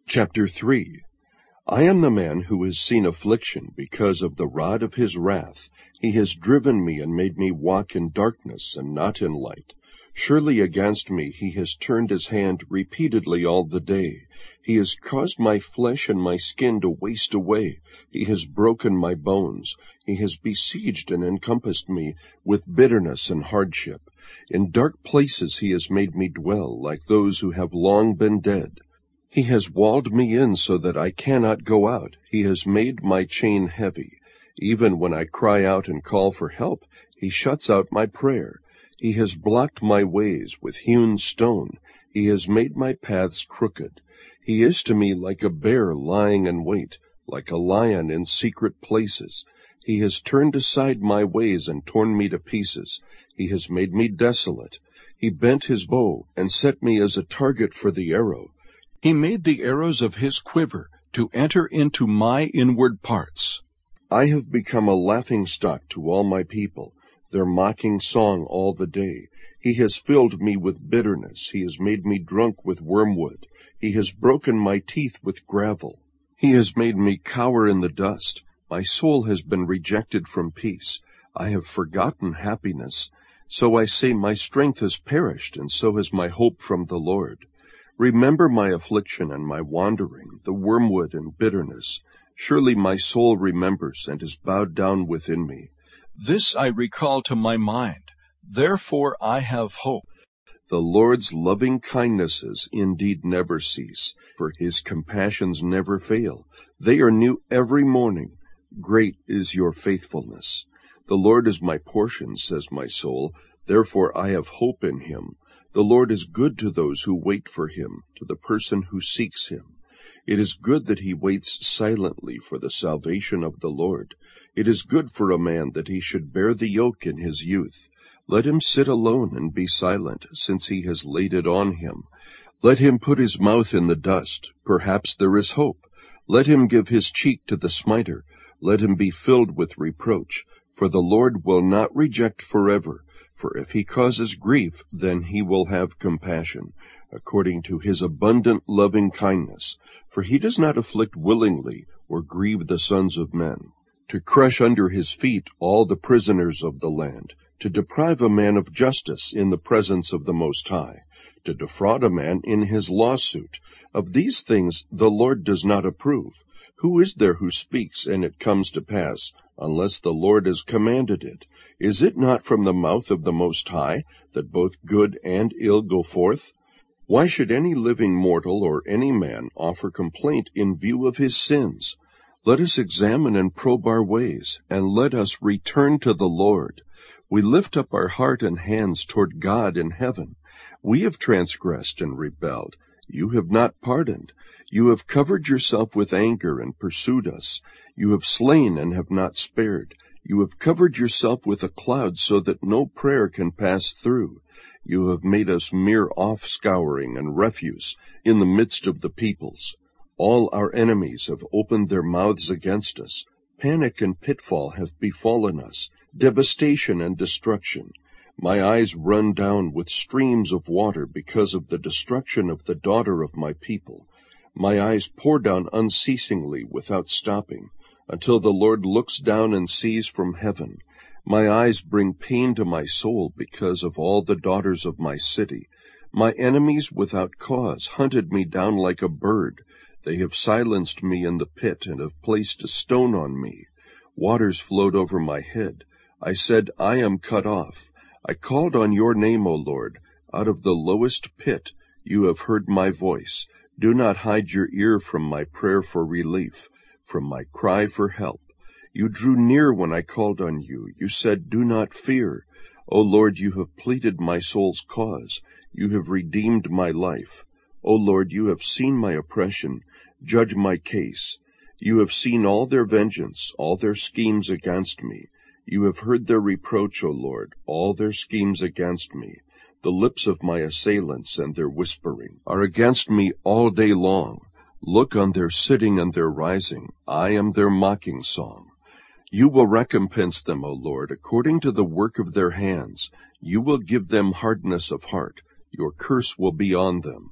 Chapter 3. I am the man who has seen affliction because of the rod of his wrath. He has driven me and made me walk in darkness and not in light. Surely against me he has turned his hand repeatedly all the day. He has caused my flesh and my skin to waste away. He has broken my bones. He has besieged and encompassed me with bitterness and hardship. In dark places he has made me dwell, like those who have long been dead. He has walled me in so that I cannot go out. He has made my chain heavy. Even when I cry out and call for help, he shuts out my prayer. He has blocked my ways with hewn stone. He has made my paths crooked. He is to me like a bear lying in wait, like a lion in secret places. He has turned aside my ways and torn me to pieces. He has made me desolate. He bent his bow and set me as a target for the arrow. He made the arrows of his quiver to enter into my inward parts. I have become a laughingstock to all my people, their mocking song all the day. He has filled me with bitterness. He has made me drunk with wormwood. He has broken my teeth with gravel. He has made me cower in the dust. My soul has been rejected from peace. I have forgotten happiness. So I say, my strength has perished, and so has my hope from the Lord. Remember my affliction and my wandering, the wormwood and bitterness. Surely my soul remembers and is bowed down within me. This I recall to my mind. Therefore I have hope. The Lord's loving kindnesses indeed never cease, for his compassions never fail. They are new every morning. Great is your faithfulness. The Lord is my portion, says my soul. Therefore I have hope in him. The Lord is good to those who wait for him, to the person who seeks him. It is good that he waits silently for the salvation of the Lord. It is good for a man that he should bear the yoke in his youth. Let him sit alone and be silent, since he has laid it on him. Let him put his mouth in the dust. Perhaps there is hope. Let him give his cheek to the smiter. Let him be filled with reproach. For the Lord will not reject forever. For if he causes grief, then he will have compassion, according to his abundant loving kindness. For he does not afflict willingly, or grieve the sons of men. To crush under his feet all the prisoners of the land, to deprive a man of justice in the presence of the Most High, to defraud a man in his lawsuit. Of these things the Lord does not approve. Who is there who speaks, and it comes to pass, unless the Lord has commanded it? Is it not from the mouth of the Most High that both good and ill go forth? Why should any living mortal or any man offer complaint in view of his sins? Let us examine and probe our ways, and let us return to the Lord. We lift up our heart and hands toward God in heaven. We have transgressed and rebelled. You have not pardoned. You have covered yourself with anger and pursued us. You have slain and have not spared. You have covered yourself with a cloud so that no prayer can pass through. You have made us mere offscouring and refuse in the midst of the peoples. All our enemies have opened their mouths against us. Panic and pitfall have befallen us, devastation and destruction. My eyes run down with streams of water because of the destruction of the daughter of my people. My eyes pour down unceasingly without stopping, until the Lord looks down and sees from heaven. My eyes bring pain to my soul because of all the daughters of my city. My enemies without cause hunted me down like a bird. They have silenced me in the pit and have placed a stone on me. Waters flowed over my head. I said, I am cut off. I called on your name, O Lord. Out of the lowest pit you have heard my voice. Do not hide your ear from my prayer for relief, from my cry for help. You drew near when I called on you. You said, do not fear. O Lord, you have pleaded my soul's cause. You have redeemed my life. O Lord, you have seen my oppression. Judge my case. You have seen all their vengeance, all their schemes against me. You have heard their reproach, O Lord, all their schemes against me. The lips of my assailants and their whispering are against me all day long. Look on their sitting and their rising. I am their mocking song. You will recompense them, O Lord, according to the work of their hands. You will give them hardness of heart. Your curse will be on them.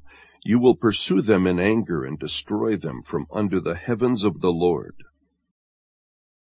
You will pursue them in anger and destroy them from under the heavens of the Lord.